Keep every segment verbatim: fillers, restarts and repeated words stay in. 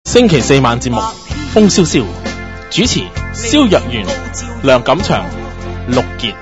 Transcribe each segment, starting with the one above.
星期四晚節目風蕭蕭，主持蕭若元、梁錦祥、陸傑。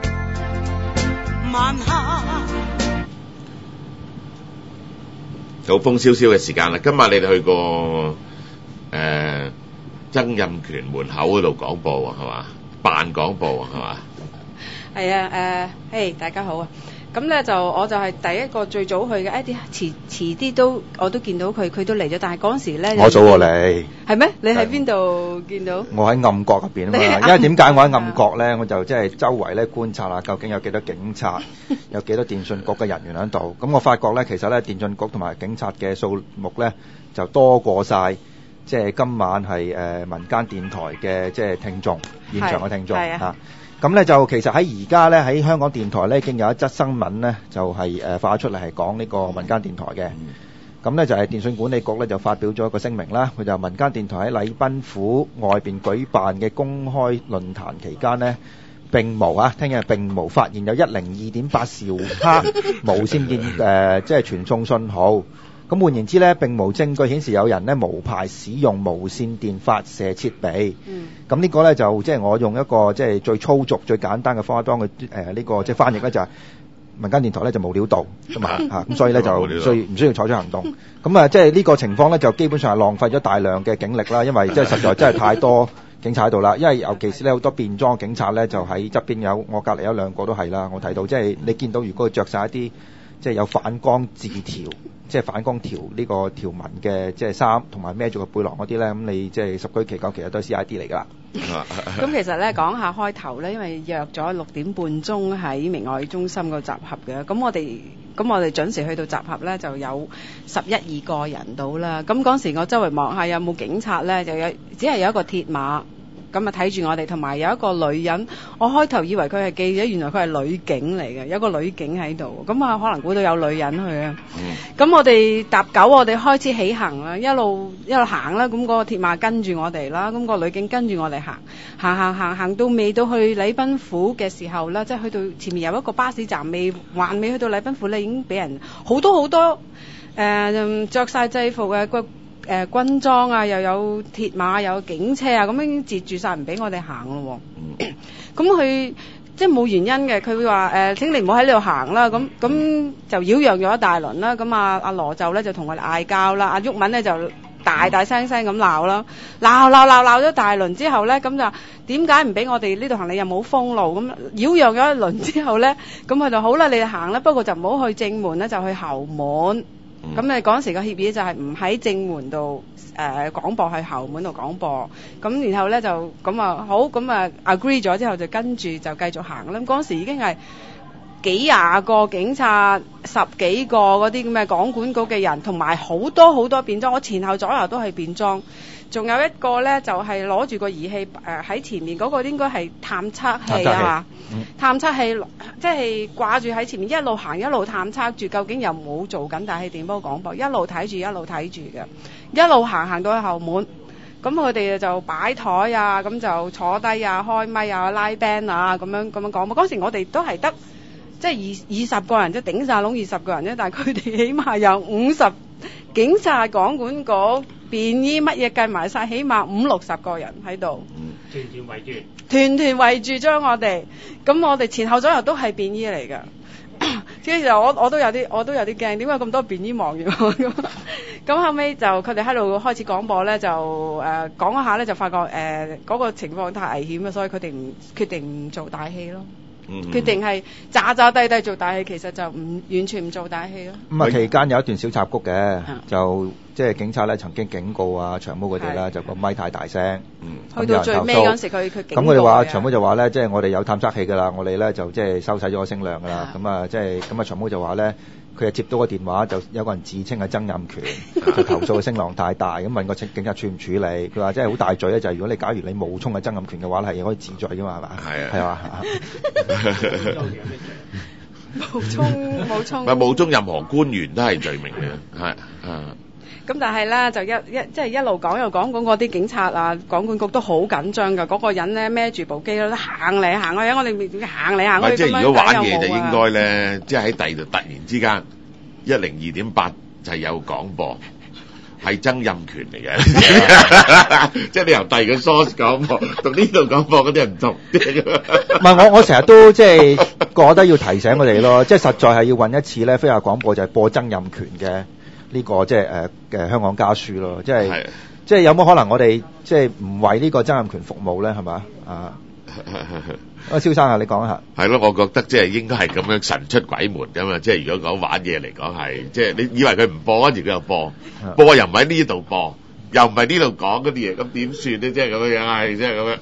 好風蕭蕭嘅時間啦，今日你哋去過誒、呃、曾蔭權門口嗰度廣播喎，係嘛？辦廣播喎，係嘛？ 係啊，誒、呃，嘿，大家好啊！咁咧就我就係第一個最早去嘅，一啲遲遲啲都我都見到佢，佢都嚟咗，但係嗰陣時咧， 我早過你。 係咩？你喺邊度見到？ 我喺暗角入邊啊嘛，因為點解我喺暗角咧？我就即係周圍咧觀察下，究竟有幾多警察，有幾多電訊局嘅人員喺度。咁我發覺咧，其實咧電訊局同埋警察嘅數目咧就多過晒，即係今晚係誒民間電台嘅即係聽眾，現場嘅聽眾嚇。咁咧就其實喺而家咧喺香港電台咧已經有一則新聞咧就係誒發出嚟係講呢個民間電台嘅。咁咧就係電訊管理局咧就發表咗一個聲明啦，佢就民間電台喺禮賓府外邊舉辦嘅公開論壇期間呢，並無啊，聽日並無發現有一零二點八兆赫無線電誒即係傳送信號。咁換言之咧，並無證據顯示有人咧無牌使用無線電發射設備。嗯。咁呢個咧就即係我用一個即係最粗俗、最簡單嘅方法當佢誒呢個即係翻譯咧，就係民間電台咧就冇料到，咁啊嚇，咁所以咧就唔需要唔需要採取行動。咁啊，即係呢個情況咧就基本上係浪費咗大量嘅警力啦，因為即係實在真係太多警察喺度啦。因為尤其是咧好多便裝警察咧就喺側邊有，我隔離有兩個都係啦，我睇到即係你見到如果佢著曬一啲即係有反光字條。即係反光條呢個條紋嘅即係衫，同埋孭住個背囊嗰啲咧，咁你即係十居其九，其實都係 C I D 嚟㗎啦。 咁其實咧講下開頭咧，因為約咗六點半鐘喺明愛中心個集合嘅，咁我哋咁我哋準時去到集合咧，就有十一二個人到啦。咁嗰時我周圍望下有冇警察咧，就有只係有一個鐵馬。咁啊睇住我哋，同埋有一個女人，我開頭以為佢係記者，原來佢係女警嚟嘅，有一個女警喺度，咁啊可能估到有女人去啊。咁、嗯、我哋搭九，我哋開始起行啦，一路一路行啦，咁、那、嗰個鐵馬跟住我哋啦，咁、那個女警跟住我哋行，行行行行到未到去禮賓府嘅時候啦，即係去到前面有一個巴士站，未還未去到禮賓府咧，已經俾人好多好多誒著曬制服嘅個。誒、呃、軍裝啊，又有鐵馬，又有警車啊，咁樣已經截住晒唔俾我哋行咯喎。咁佢即係冇原因嘅，佢會話誒請你唔好喺呢度行啦。咁咁就擾攘咗一大輪啦。咁啊阿羅就咧就同我哋嗌交啦，阿毓民咧就大大聲聲咁鬧啦，鬧鬧鬧鬧咗大輪之後咧，咁就點解唔俾我哋呢度行？你又冇封路，咁擾攘咗一輪之後咧，咁佢就好啦，你哋行啦，不過就唔好去正門咧，就去後門。咁你嗰陣時個協議就係唔喺正門度誒廣播，喺後門度廣播。咁然後咧就咁啊好，咁啊 agree 咗之後就跟住就繼續行啦。咁嗰陣時已經係幾廿個警察，十幾個嗰啲咁嘅廣管局嘅人，同埋好多好多便裝，我前後左右都係便裝。仲有一個咧就係攞住個儀器誒喺、呃、前面嗰、嗰個應該係探測器啊嘛，探測器即係掛住喺前面一路行一路探測住究竟有冇做緊大氣電波廣播，一路睇住一路睇住嘅，一路行行到去後門，咁佢哋就擺台啊，咁就坐低啊，開咪啊，拉 band 啊，咁樣咁樣講。嗰時我哋都係得即係二二十個人，即係頂晒籠二十個人啫，但係佢哋起碼有五十警察、廣管局、便衣乜嘢計埋晒，起碼五六十個人喺度， 團團圍住， 團團圍住將我哋，咁我哋前後左右都係便衣嚟㗎。所以就我我都有啲我都有啲驚，點解咁多便衣望住我咁？咁後尾就佢哋喺度開始廣播咧，就誒、呃、講一下咧，就發覺誒嗰、呃那個情況太危險啦，所以佢哋唔決定唔做大戲咯。Mm-hmm. 決定係詐詐低低做大戲，其實就唔完全唔做大戲咯。咁啊， 期間有一段小插曲嘅，就即係警察咧曾經警告啊長毛佢哋啦，就個咪太大聲。嗯， 去到最尾嗰陣時，佢佢警告。咁佢哋話長毛就話咧，即係我哋有探測器㗎啦，我哋咧就即係收細咗個聲量㗎啦。咁啊，即係咁啊，長毛就話咧。佢就接到個電話，就有個人自稱係曾蔭權，就投訴個聲浪太大，咁問個警察處唔處理？佢話真係好大罪咧，就係、是、如果你假如你冒充係曾蔭權嘅話，係可以治罪㗎嘛，係嘛？係啊，係嘛？ 冒充冒充， 唔冒充任何官員都係罪名嘅，係啊。 咁但係咧就一一即係一路講又講講嗰啲警察啊，廣管局都好緊張㗎。嗰、那個人咧孭住部機咧行嚟行去，我哋行嚟行去。 即係如果玩嘢就應該咧，即係喺第度突然之間一零二點八就係有廣播， 係曾蔭權嚟嘅，即係你由第二個 source 廣播同呢度廣播嗰啲人唔同。 唔係我我成日都即係覺得要提醒我哋咯，即係實在係要揾一次咧，飛亞廣播就係播曾蔭權嘅呢個即係誒嘅香港家書咯，即係即係有冇可能我哋即係唔為呢個曾蔭權服務咧？係嘛啊？啊，蕭生啊，你講下。係咯，我覺得即係應該係咁樣神出鬼門㗎嘛。即係如果講玩嘢嚟講係，即係你以為佢唔播，跟住佢又播，播又唔喺呢度播，又唔係呢度講嗰啲嘢，咁點算咧？即係咁樣樣係，即係咁樣。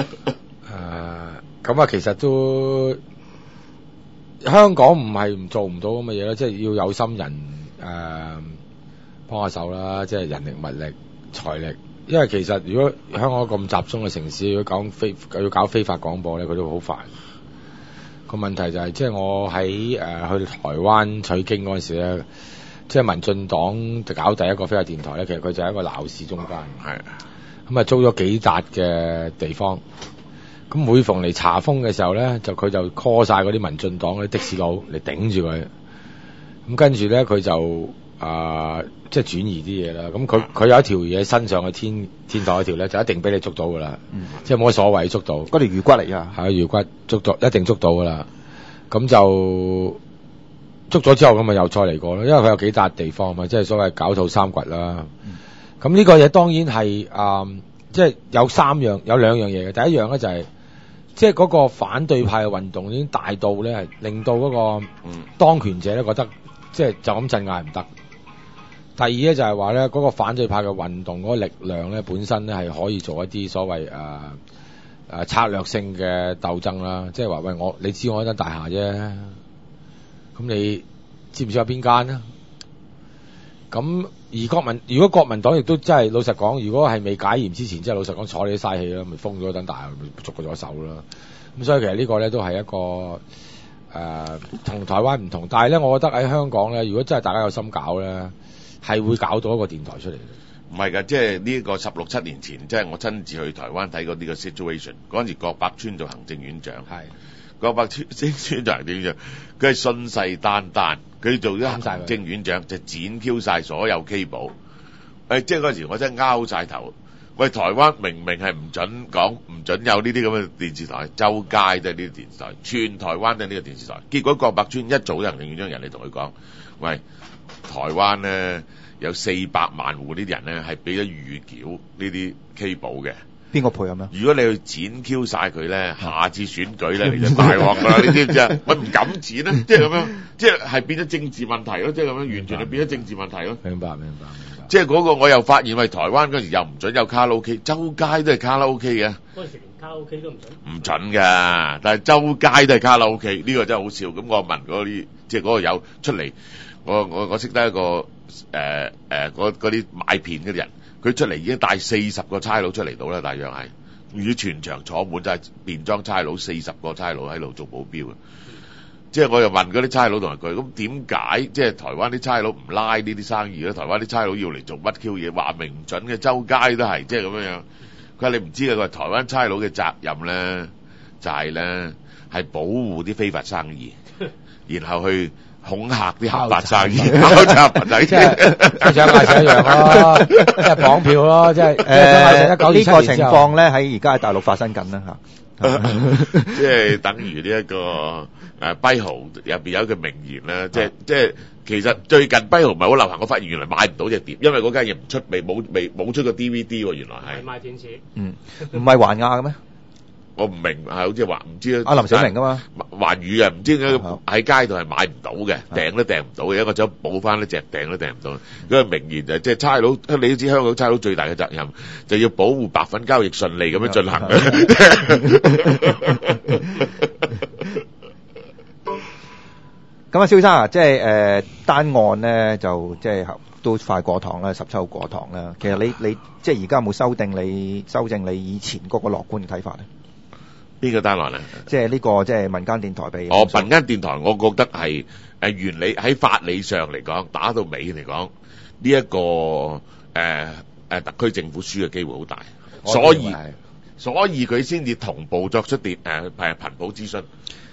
誒，咁啊，其實都香港唔係唔做唔到咁嘅嘢啦，即係要有心人誒幫下手啦，即係人力、物力、財力。因為其實如果香港咁集中嘅城市，如果搞非要搞非法廣播咧，佢都好煩。個問題就係、是，即係我喺誒、呃、去台灣取經嗰陣時咧，即係民進黨就搞第一個非法電台咧，其實佢就係一個鬧市中間。係。咁啊租咗幾笪嘅地方，咁每逢嚟查封嘅時候咧，就佢就 call 晒嗰啲民進黨嗰啲的士佬嚟頂住佢。咁跟住咧，佢就啊。呃即係轉移啲嘢啦，咁佢佢有一條嘢伸上去天天台嗰條咧，就一定俾你捉到噶啦，嗯、即係冇乜所謂捉到。 嗰條魚骨嚟㗎，係啊， 魚骨捉到一定捉到噶啦。咁就捉咗之後，咁咪又再嚟過咯，因為佢有幾笪地方嘛，即係所謂狡兔三掘啦。咁呢、嗯、個嘢當然係啊、呃，即係有三樣有兩樣嘢嘅。第一樣咧就係、是，即係嗰個反對派嘅運動已經大到咧，係令到嗰個當權者咧覺得，即係就咁鎮壓唔得。第二咧就係話咧，嗰個反對派嘅運動嗰個力量咧，本身咧係可以做一啲所謂誒誒、呃、策略性嘅鬥爭啦。即係話喂，我你知我一間大廈啫，咁你知唔知有邊間啊？咁而國民如果國民黨亦都真係老實講，如果係未解嚴之前，即係老實講坐你啲嘥氣啦，咪封咗一間大廈，咪捉佢咗手啦。咁所以其實呢個咧都係一個誒同、呃、台灣唔同，但係咧，我覺得喺香港咧，如果真係大家有心搞咧，係會搞到一個電台出嚟嘅。 唔係㗎，即係呢個十六七年前，即係我親自去台灣睇過呢個 situation。嗰陣時，郭伯村做行政院長，係郭伯村村村做行政院長，佢係信誓旦旦，佢做咗行政院長就剪 Q 晒所有 cable。誒，即係嗰陣時我真係拗晒頭。喂，台灣明明係唔準講，唔準有呢啲咁嘅電視台，周街都係呢啲電視台，全台灣都係呢個電視台。結果郭伯村一早行政院長人哋同佢講，喂，台灣咧有四百萬戶呢啲人咧係俾咗預繳呢啲 cable 嘅。 邊個賠咁樣？ 如果你去剪 Q 晒佢咧，下次選舉咧你就大鑊㗎啦！你知唔知啊？我唔敢剪咧，即係咁樣，即係係變咗政治問題咯，即係咁樣，完全係變咗政治問題咯。 明白，明白。 即係嗰個我又發現，喂，台灣嗰時又唔準有卡拉 OK，周街都係卡拉 OK 嘅。 嗰陣時連卡拉 OK 都唔準。唔準㗎，但係周街都係卡拉 OK，呢個真係好笑。咁我問嗰啲，即係嗰個有出嚟，我我我識得一個誒誒嗰啲買片嗰啲人，佢出嚟已經帶四十個差佬出嚟到啦，大約係，如果全場坐滿就係便裝差佬，四十個差佬喺度做保鏢嘅。即係我又問嗰啲差佬同埋佢，咁點解即係台灣啲差佬唔拉呢啲生意咧？台灣啲差佬要嚟做乜 Q 嘢？話明唔準嘅，周街都係，即係咁樣樣。佢話你唔知嘅，佢話台灣差佬嘅責任咧，就係咧係保護啲非法生意，然後去恐嚇啲合法生意，敲詐合仔，即係即係想買一樣咯，即係綁票咯，即係誒呢個情況咧喺而家喺大陸發生緊啦嚇。 即係等於呢一個誒跛豪入邊有一句名言啦，即係即係其實最近跛豪唔係好流行，我發現原來買唔到隻碟，因為嗰間嘢唔出，未冇未冇出過 D V D 喎，原來係賣電視， 嗯，唔係環亞嘅咩？ 我唔明，係好似話唔知阿林小明噶嘛， 環宇啊，唔知點解喺街度係買唔到嘅，訂都訂唔到嘅，一個想補翻呢隻訂都訂唔到。嗰個名言就係即係差佬，你都知香港差佬最大嘅責任就要保護白粉交易順利咁樣進行。 咁啊，蕭生啊，即係誒單案咧就即係都快過堂啦，十七號過堂啦。其實你你即係而家有冇修訂你修正你以前嗰個樂觀嘅睇法咧？ 邊個單案啊？ 即係呢個即係民間電台俾哦，民間電台，我覺得係誒原理喺法理上嚟講，打到尾嚟講，呢一個誒誒特區政府輸嘅機會好大，所以所以佢先至同步作出電誒誒頻譜諮詢。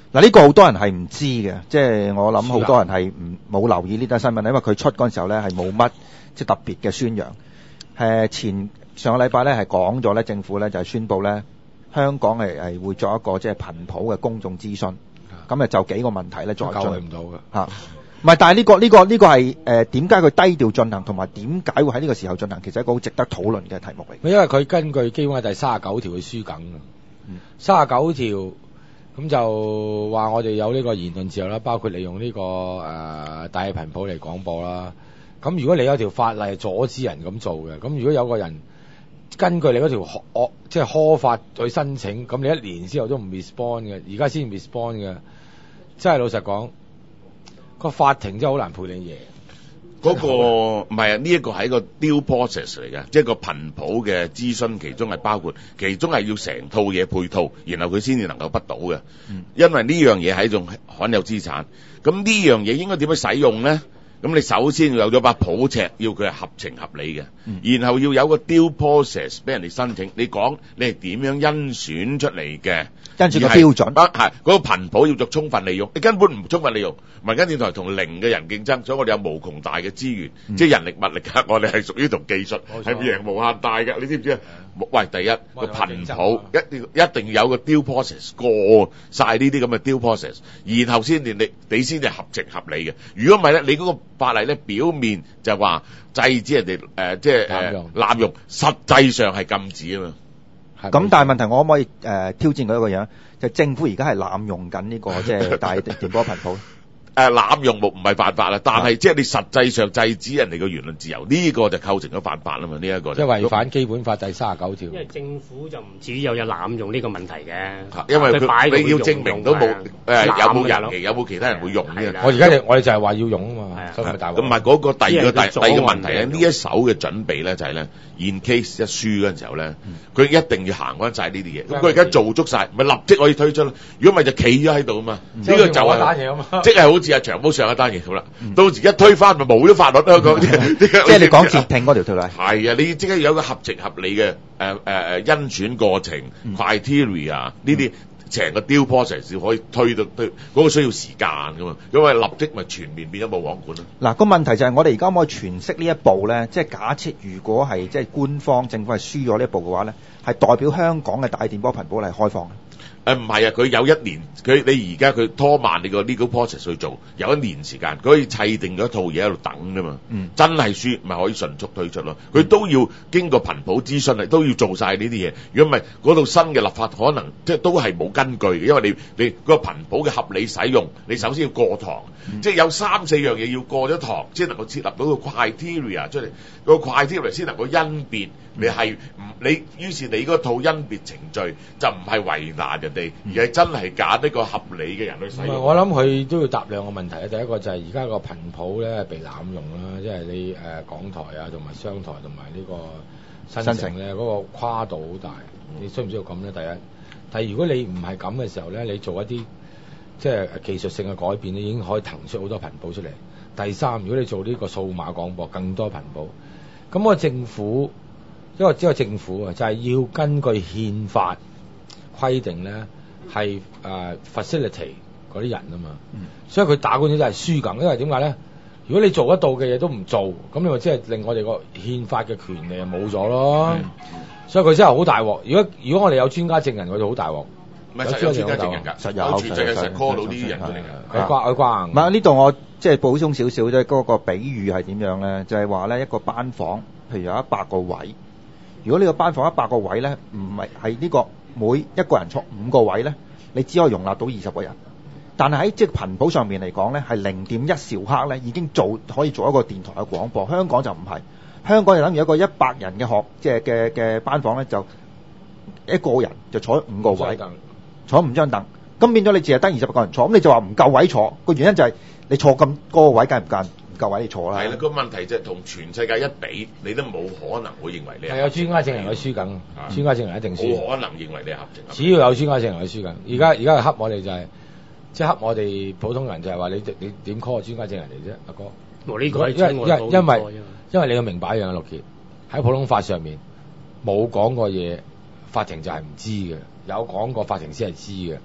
嗱，呢個好多人係唔知嘅，即係我諗好多人係唔冇留意呢單新聞，因為佢出嗰陣時候咧係冇乜即係特別嘅宣揚。誒前上個禮拜咧係講咗咧，政府咧就係宣布咧香港係係會做一個即係頻譜嘅公眾諮詢，咁啊就幾個問題咧再進救唔到嘅嚇。唔係，但係呢個呢個呢個係誒點解佢低調進行，同埋點解會喺呢個時候進行，其實係一個好值得討論嘅題目嚟。 因為佢根據基本法第三十九條去書緊三十九條咁就話我哋有呢個言論自由啦，包括利用呢、這個誒、呃、大氣頻譜嚟廣播啦。咁如果你有條法例阻止人咁做嘅，咁如果有個人根據你嗰條惡即係科法去申請，咁你一年之後都唔 respond 嘅，而家先 respond 嘅，真係老實講。個法庭真係好難判你贏。 嗰、那個唔係啊，呢一個係一個 due process 嚟嘅，即係個頻譜嘅諮詢，其中係包括，其中係要成套嘢配套，然後佢先至能夠不到嘅。嗯、因為呢樣嘢係一種罕有資產，咁呢樣嘢應該點樣使用咧？咁你首先要有咗把譜尺，要佢係合情合理嘅，嗯、然後要有個 due process 俾人哋申請。你講你係點樣甄選出嚟嘅？跟住個標準，係嗰、那個頻譜要做充分利用。你根本唔充分利用，民間電台同零嘅人競爭，所以我哋有無窮大嘅資源，嗯、即係人力物力啊！我哋係屬於同技術係贏無限大嘅。你知唔知啊？喂，第一個頻譜一定一定要有個 due process 過晒呢啲咁嘅 due process，然後先至你你先至合情合理嘅。如果唔係咧，你嗰個法例咧表面就話制止人哋誒、呃、即係誒濫用，實際上係禁止啊嘛。 咁但係問題，我可唔可以誒、呃、挑戰佢一個樣？就係、政府而家係濫用緊呢、呢個即係大電波頻譜。 誒濫用冇唔係犯法啦，但係即係你實際上制止人哋嘅言論自由，呢、呢個就構成咗犯法啦嘛。呢、呢、一個即係違反基本法第三十九條。 因為政府就唔至於有有濫用呢個問題嘅， 因為佢你要證明都冇誒有冇人嘅， 有冇其他人會用呢？ 我而家我哋就係話要用啊嘛，所以咪大鑊。 咁唔係嗰個第二個第第二個問題咧，呢一手嘅準備咧就係咧 ，in case 一輸嗰陣時候咧，佢一定要行翻晒呢啲嘢。咁佢而家做足晒，咪立即可以推出咯。如果咪就企咗喺度啊嘛，呢個就係即係好似阿長毛上一單嘢好啦，到時一推翻咪冇咗法律香港。即係你講截聽嗰條條例。 係啊，你即刻有個合情合理嘅誒誒誒甄選過程 criteria 呢啲。成個 due process 可以推到推，嗰、那個需要時間噶嘛，因為立即咪全面變咗冇網管咯。 嗱，個問題就係我哋而家可唔可以詮釋呢一步咧？即係假設如果係即係官方政府係輸咗呢一步嘅話咧，係代表香港嘅大電波頻譜係開放嘅。 誒唔係啊，佢有一年，佢你而家佢拖慢你個 legal process 去做，有一年時間，佢可以砌定咗一套嘢喺度等噶嘛。嗯，真係輸咪可以迅速推出咯。佢都要經過頻譜諮詢啊，都要做晒呢啲嘢。如果唔係，嗰度新嘅立法可能即係都係冇根據嘅，因為你你嗰個頻譜嘅合理使用，你首先要過堂，嗯、即係有三四樣嘢要過咗堂，先能夠設立到個 criteria 出嚟，個 criteria 先能夠甄別。你係唔你，於是你嗰套甄別程序就唔係為難人哋，而係真係揀一個合理嘅人去使用。 我諗佢都要答兩個問題啊。第一個就係而家個頻譜咧被濫用啦，即係你誒、呃、港台啊，同埋商台同埋呢個新城咧嗰個跨度好大。你需唔需要咁咧？第一，但係如果你唔係咁嘅時候咧，你做一啲即係技術性嘅改變，你已經可以騰出好多頻譜出嚟。第三，如果你做呢個數碼廣播，更多頻譜，咁個政府。因為只有政府啊，就係、是、要根據憲法規定咧，係誒、呃、facility 嗰啲人啊嘛，嗯、所以佢打官司就係輸緊。因為點解咧？如果你做得到嘅嘢都唔做，咁你咪即係令我哋個憲法嘅權利就冇咗咯。嗯嗯、所以佢真係好大鑊。如果如果我哋有專家證人，佢就好大鑊。 唔係實有專家證人㗎，實有全世界成 call 到呢啲人出嚟㗎。 佢關佢關。 唔係呢度我即係補充少少啫。嗰個比喻係點樣咧？就係話咧一個班房，譬如有一百個位。如果呢個班房一百個位咧，唔係係呢個每一個人坐五個位咧，你只可以容納到二十個人。但係喺即係頻譜上面嚟講咧，係零點一兆赫咧已經做可以做一個電台嘅廣播。香港就唔係，香港就等於一個一百人嘅學即係嘅嘅班房咧，就一個人就坐五個位，坐五張凳。咁變咗你淨係得二十個人坐，咁你就話唔夠位坐。個原因就係你坐咁高個位，梗係唔夠。夠位你坐啦， 係啦。個問題就係同全世界一比，你都冇可能會認為你係有專家證人去輸緊，啊、專家證人一定輸。 冇可能認為你係合情。 只要有專家證人去輸緊。而家而家係恰我哋就係、是，即係恰我哋普通人就係話你你點 call 個專家證人嚟啫，阿哥。 我呢個因為因為因為因為你要明白一樣，陸傑喺普通法上面冇講過嘢，法庭就係唔知嘅；有講過，法庭先係知嘅。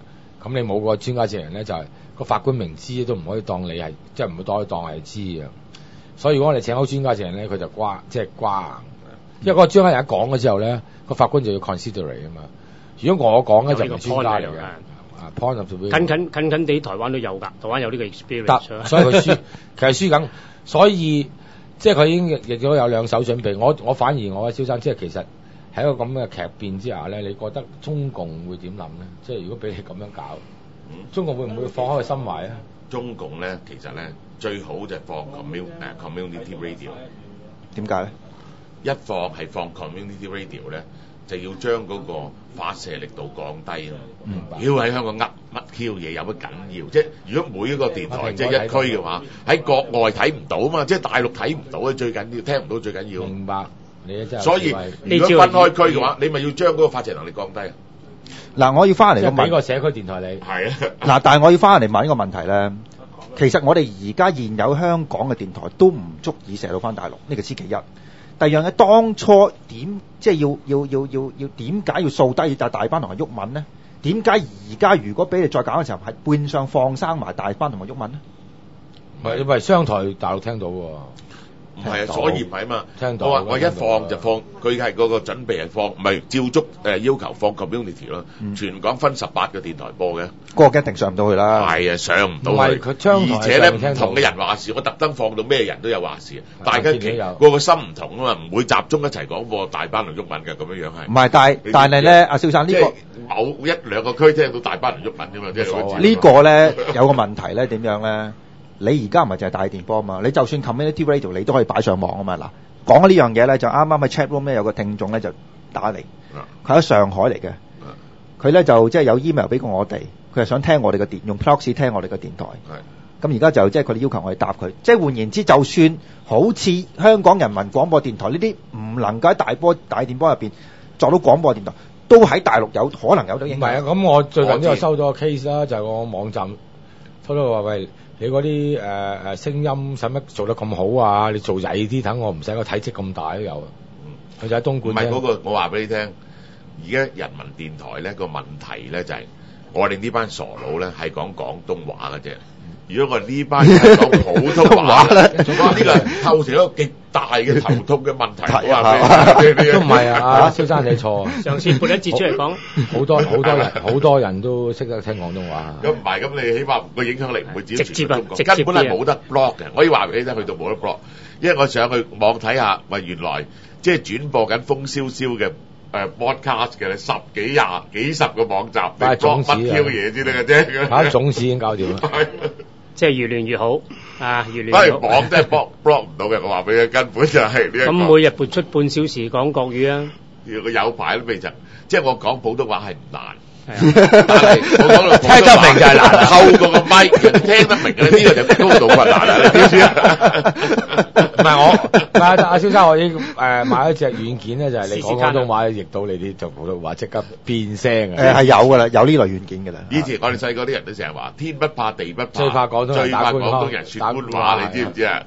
咁你冇個專家證人咧，就係、是、個法官明知都唔可以當你係，即係唔會當當係知嘅。所以如果我哋請好專家證人咧，佢就瓜即係瓜硬。因為嗰個專家人一講咗之後咧，個法官就要 considerate 啊嘛。如果我講咧就唔係專家嚟嘅。啊 point of view 近近近近地台灣都有㗎，台灣有呢個 experience 得，所以佢輸，其實輸緊，所以即係佢已經亦都有兩手準備。我我反而我蕭生即係其實喺一個咁嘅劇變之下咧，你覺得中共會點諗咧？即係如果俾你咁樣搞， 嗯、 中共會唔會放開個心懷啊？ 中共咧其實咧最好就係放 commun 誒 community radio。 點解咧？ 一放係放 community radio 咧，就要將嗰個發射力度降低啊！ 明白。 要喺香港噏乜 Q 嘢有乜緊要？即係如果每一個電台即係一區嘅話，喺國外睇唔到啊嘛，即係大陸睇唔到啊，最緊要聽唔到最緊要。 明白。你真係所以如果分開區嘅話，你咪要將嗰個發射能力降低啊！ 嗱，我要翻嚟個問俾個社區電台你。 係啊。 嗱，但係我要翻嚟問呢個問題咧，其實我哋而家現有香港嘅電台都唔足以射到翻大陸，呢個先其一。第二樣嘢，當初點即係要要要要要點解要掃低大大班同埋毓民咧？點解而家如果俾你再搞嘅時候，係變相放生埋大班同埋毓民咧？ 唔係，喂，商台大陸聽到喎。 唔係啊，所以唔係啊嘛。 聽到。 我話我一放就放，佢係嗰個準備係放，唔係照足誒要求放 community 咯。 嗯、 全港分十八個電台播嘅， 嗰個一定上唔到去啦。 係啊，上唔到去。 唔係佢商台， 而且咧唔同嘅人話事，我特登放到咩人都有話事，大家其個個心唔同啊嘛，唔會集中一齊講播大班同毓民嘅咁樣樣係。唔係，但係但係咧，阿蕭生呢個某一兩個區聽到大班同毓民啫嘛，即係呢個咧有個問題咧點樣咧？你而家唔係淨係大電波啊嘛，你就算 community radio 你都可以擺上網啊嘛。嗱，講呢樣嘢咧就啱啱喺 chat room 咧有個聽眾咧就打嚟，佢喺上海嚟嘅，佢咧就即係有 email 俾過我哋，佢係想聽我哋嘅電用 proxy 聽我哋嘅電台。咁而家就即係佢哋要求我哋答佢，即係換言之，就算好似香港人民廣播電台呢啲唔能夠喺大波大電波入邊作到廣播電台，都喺大陸有可能有到影響。 唔係啊，咁我最近都有收到個 case 啦，就係我網站收到話喂。你嗰啲誒誒聲音使乜做得咁好啊？你做曳啲，等我唔使個體積咁大都有。佢就喺東莞。 唔係嗰個，我話俾你聽，而家人民電台咧個問題咧就係、是，我哋呢班傻佬咧係講廣東話嘅啫。如果我呢班人係講普通話咧，呢個構成一個極大嘅頭痛嘅問題。我話俾你聽， 都唔係啊，蕭生你錯。 上次撥一節出嚟講， 好多好多人好多人都識得聽廣東話。 咁唔係，咁你起碼個影響力唔會直接啊，直接根本係冇得 block 嘅。我要話俾你聽，去到冇得 block，因為我上去網睇下，喂，原來即係轉播緊風蕭蕭嘅誒 broadcast 嘅咧，十幾廿幾十個網站，你 block 乜 Q 嘢先得嘅啫。 嚇，總市已經搞掂啦。 即係越亂越好啊！越亂越好。不過網真係 block block 唔到嘅，我話俾你，根本就係呢一個。 咁每日撥出半小時講國語啊！ 如果有排都未就，即係我講普通話係唔難。但係我講到聽得明就係難， 透過個咪人聽得明嘅呢個就高度困難啦，你知唔知啊？ 唔係我，唔係阿蕭生，我已經誒買咗隻軟件咧，就係你講廣東話譯到你啲就普通話即刻變聲啊！ 誒係有噶啦，有呢類軟件噶啦。 以前我哋細個啲人都成日話天不怕地不怕， 最怕廣東人最怕廣東人説官話，你知唔知啊？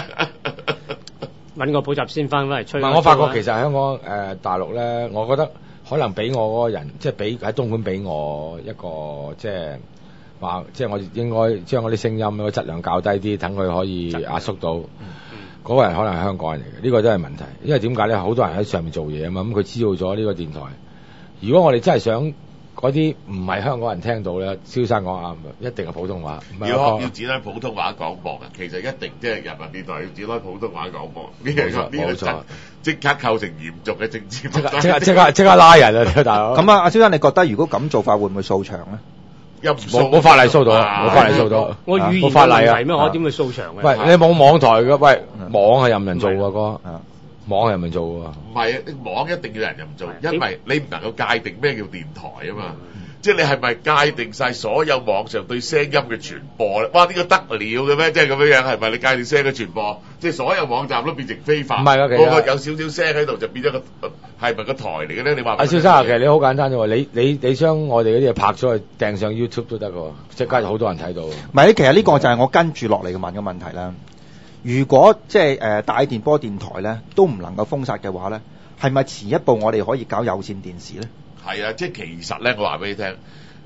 揾個補習先翻返嚟吹。 唔係我發覺其實香港誒大陸咧，我覺得。可能俾我嗰個人，即係俾喺東莞俾我一個，即係話，即係我應該將嗰啲聲音嗰個質量較低啲，等佢可以壓縮到。嗰、嗯、個人可能係香港人嚟嘅，呢、呢個真係問題。因為點解咧？好多人喺上面做嘢啊嘛，咁佢知道咗呢個電台。如果我哋真係想嗰啲唔係香港人聽到咧，蕭生講啱，一定係普通話。 要要轉開普通話廣播嘅，其實一定即係人民電台要轉開普通話廣播。呢個冇錯，即刻構成嚴重嘅政治。 即刻即刻即刻即刻拉人啊！大佬。 咁啊，阿蕭生，你覺得如果咁做法會唔會掃場咧？ 又冇冇法例掃到，冇法例掃到。 我語言冇法例啊！ 咩？我點去掃場嘅？ 喂，你冇網台嘅，喂，網係任人做啊，哥。網係任人做啊。 唔係啊，網一定要人任做，因為你唔能夠界定咩叫電台啊嘛。即係你係咪界定晒所有網上對聲音嘅傳播咧？哇！呢、呢個得了嘅咩？即係咁樣樣係咪？你界定聲嘅傳播，即係所有網站都變成非法。唔係啊，其實個個有少少聲喺度就變咗個係咪個台嚟嘅咧？你話阿蕭生啊，其實你好簡單啫喎，你你你將我哋嗰啲嘢拍咗去掟上 YouTube 都得喎，即刻好多人睇到。唔係，其實呢個就係我跟住落嚟嘅問嘅問題啦。如果即係誒大電波電台咧都唔能夠封殺嘅話咧，係咪遲一步我哋可以搞有線電視咧？ 係啊，即係其實咧，我話俾你聽，嗰、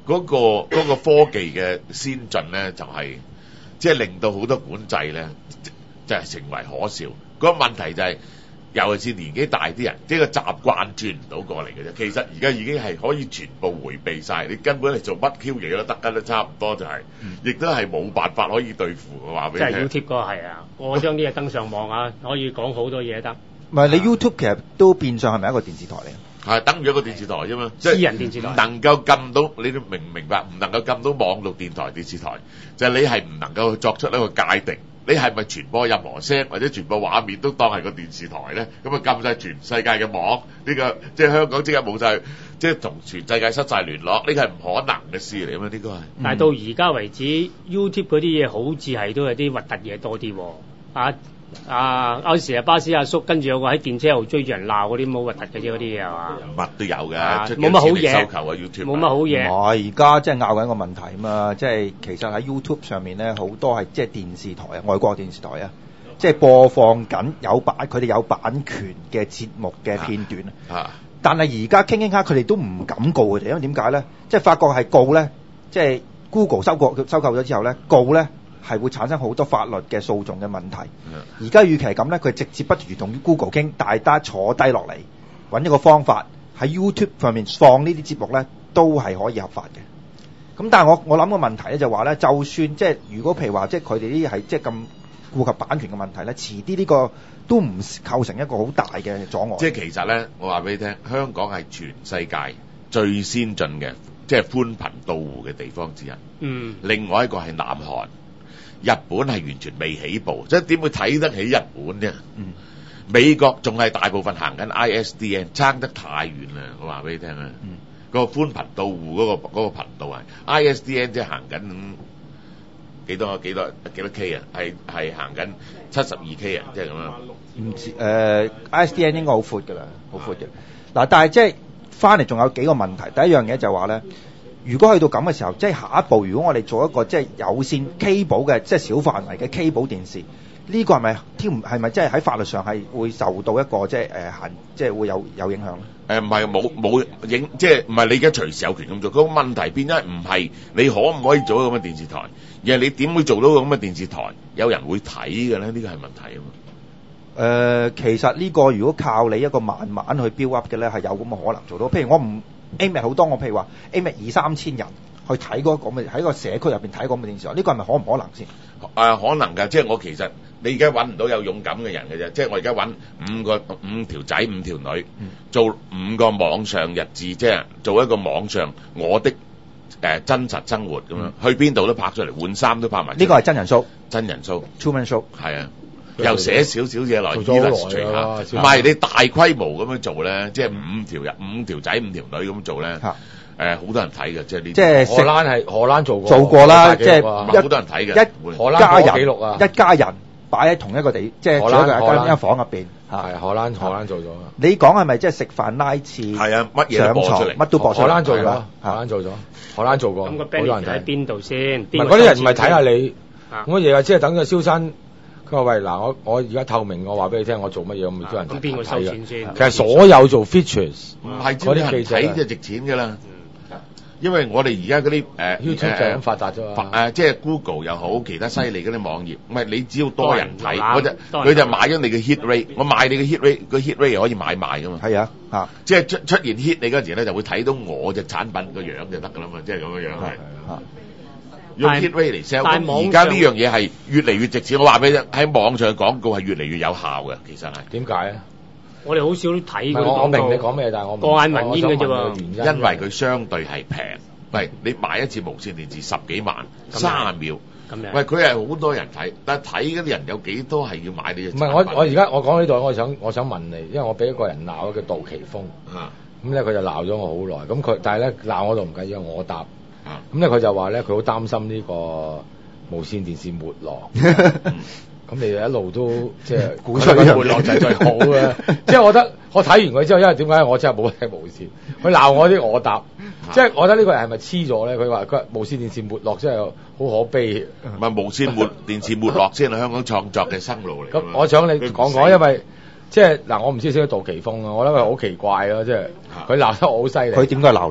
嗰、個嗰、個科技嘅先進咧，就係即係令到好多管制咧，就係、成為可笑。個問題就係、尤其是年紀大啲人，即係個習慣轉唔到過嚟嘅啫。其實而家已經係可以全部迴避晒，你根本係做乜 Q 嘢都得㗎，都差唔多就係、亦都係冇辦法可以對付。我話俾即係你聽。 YouTube 嗰個係啊，我將啲嘢登上網啊，可以講好多嘢得。 唔係你 YouTube 其實都變相係咪一個電視台嚟？ 係登咗個電視台啫嘛，即私人電視台唔能夠禁到，你都明唔明白？唔能夠禁到網絡電台、電視台，就係、你係唔能夠作出一個界定，你係咪傳播任何聲或者傳播畫面都當係個電視台咧？咁啊禁晒全世界嘅網，呢、個即係香港即刻冇晒，即係同全世界失晒聯絡，呢個係唔可能嘅事嚟啊嘛！呢個係。 但係到而家為止，YouTube 嗰啲嘢好似係都有啲核突嘢多啲喎。啊啊！有時啊，巴士阿叔跟住有個喺電車度追住人鬧嗰啲，冇核突嘅啫，嗰啲嘢係嘛？ 乜都有嘅， 啊出冇乜好嘢幾錢嚟收購啊 YouTube 冇乜好嘢。 唔係，而家即係拗緊一個問題啊嘛，即係其實喺 YouTube 上面咧，好多係即係電視台啊，外國電視台啊，即係播放緊有版佢哋有版權嘅節目嘅片段啊。 啊！ 但係而家傾傾下，佢哋都唔敢告佢哋，因為點解咧？即係發覺係告咧，即係 Google 收購收購咗之後咧，告咧係會產生好多法律嘅訴訟嘅問題。而家與其係咁咧，佢直接不如同 Google 傾，大家坐低落嚟揾一個方法喺 YouTube 上面放呢啲節目咧，都係可以合法嘅。咁但係我我諗個問題咧就話咧，就算即係如果譬如話即係佢哋呢啲係即係咁顧及版權嘅問題咧，遲啲呢個都唔構成一個好大嘅阻礙。 即係其實咧，我話俾你聽，香港係全世界最先進嘅，即係寬頻到戶嘅地方之一。 嗯。 另外一個係南韓。日本係完全未起步，即係點會睇得起日本啫？ 嗯， 美國仲係大部分行緊 I S D N， 差得太遠啦！我話俾你聽啊， 嗯， 嗰個寬頻到戶嗰個嗰個頻道係 I S D N， 即係行緊幾多幾多幾多 K 啊？係係行緊七十二 K 啊！即係咁樣。 唔知誒 I S D N 應該好闊㗎啦，好闊嘅。嗱，但係即係翻嚟仲有幾個問題。第一樣嘢就係話咧。如果去到咁嘅時候，即係下一步，如果我哋做一個即係有線 cable 嘅，即係小範圍嘅 cable 電視，呢個係咪挑唔係咪即係喺法律上係會受到一個即係誒限，即係會有有影響咧？ 誒唔係冇冇影，即係唔係你而家隨時有權咁做？嗰個問題變咗唔係你可唔可以做到咁嘅電視台，而係你點會做到咁嘅電視台？有人會睇嘅咧？呢個係問題啊嘛。 誒、呃，其實呢個如果靠你一個慢慢去 build up 嘅咧，係有咁嘅可能做到。譬如我唔 aim at 好多，我譬如話 aim at 二三千人去睇嗰個咁嘅喺個社區入邊睇嗰個電視台，呢、這個係咪可唔可能先？ 誒、呃、可能㗎，即係我其實你而家揾唔到有勇敢嘅人嘅啫，即係我而家揾五個五條仔五條女、嗯、做五個網上日誌，即係做一個網上我的誒、呃、真實生活咁樣，嗯、去邊度都拍出嚟，換衫都拍埋。 呢個係真人 show， 真人 show，Truman Show， 係啊。又寫少少嘢來 illustrate 下，唔係你大規模咁樣做咧，即係五條人、五條仔、五條女咁做咧，誒好、呃、多人睇嘅，即係呢。 即係荷蘭係荷蘭做過， 做過啦，即係好多人睇嘅。 一荷蘭家人記錄啊， 一家人擺喺同一個地，即係住喺一間間房入邊。 係荷蘭荷蘭做咗。 你講係咪即係食飯拉翅？ 係啊，乜嘢都播出嚟， 乜都播出嚟。 荷蘭做咗，荷蘭做咗，荷蘭做過。 咁個 benefit 喺邊度先？ 唔係嗰啲人唔係睇下你， 啊、 我嘢啊，即係等個蕭生。佢話：喂，嗱，我我而家透明，我話俾你聽，我做乜嘢，咁咪多人睇嘅。 咁邊個收錢先？ 其實所有做 features， 唔係嗰啲人睇就值錢㗎啦。因為我哋而家嗰啲誒 YouTube 就咁發達啫嘛。 誒，即係 Google 又好，其他犀利嗰啲網頁，唔係你只要多人睇，我就佢就買咗你嘅 hit rate，我買你嘅 hit rate，個 hit rate 又可以買賣㗎嘛。 係啊，嚇， 即係出出現 hit 你嗰陣時咧，就會睇到我隻產品個樣就得㗎啦嘛，即係咁樣樣係。用 hit rate 嚟 sell，咁而家呢樣嘢係越嚟越值錢。我話俾你聽，喺網上嘅廣告係越嚟越有效嘅，其實係。 點解啊？ 我哋好少都睇嗰啲廣告。 我明你講咩，但係我過眼雲煙嘅啫喎。 因為佢相對係平，喂，你買一次無線電視十幾萬，三十秒，喂，佢係好多人睇，但係睇嗰啲人有幾多係要買你嘅產品？ 唔係我我而家我講呢度，我想我想問你，因為我俾一個人鬧叫杜琪峰，咁咧佢就鬧咗我好耐，咁佢但係咧鬧我就唔緊要，我答。咁咧佢就話咧，佢好擔心呢個無線電視沒落。咁你哋一路都即係鼓吹佢沒落就係最好嘅。即係我覺得我睇完佢之後，因為點解我真係冇睇無線，佢鬧我啲我答。即係我覺得呢個人係咪黐咗咧？佢話佢無線電視沒落真係好可悲。 唔係無線沒電視沒落先係香港創作嘅生路嚟。 咁我想你講講，因為即係嗱，我唔知識杜琪峰啊，我覺得佢好奇怪咯，即係佢鬧得我好犀利。 佢點解鬧你？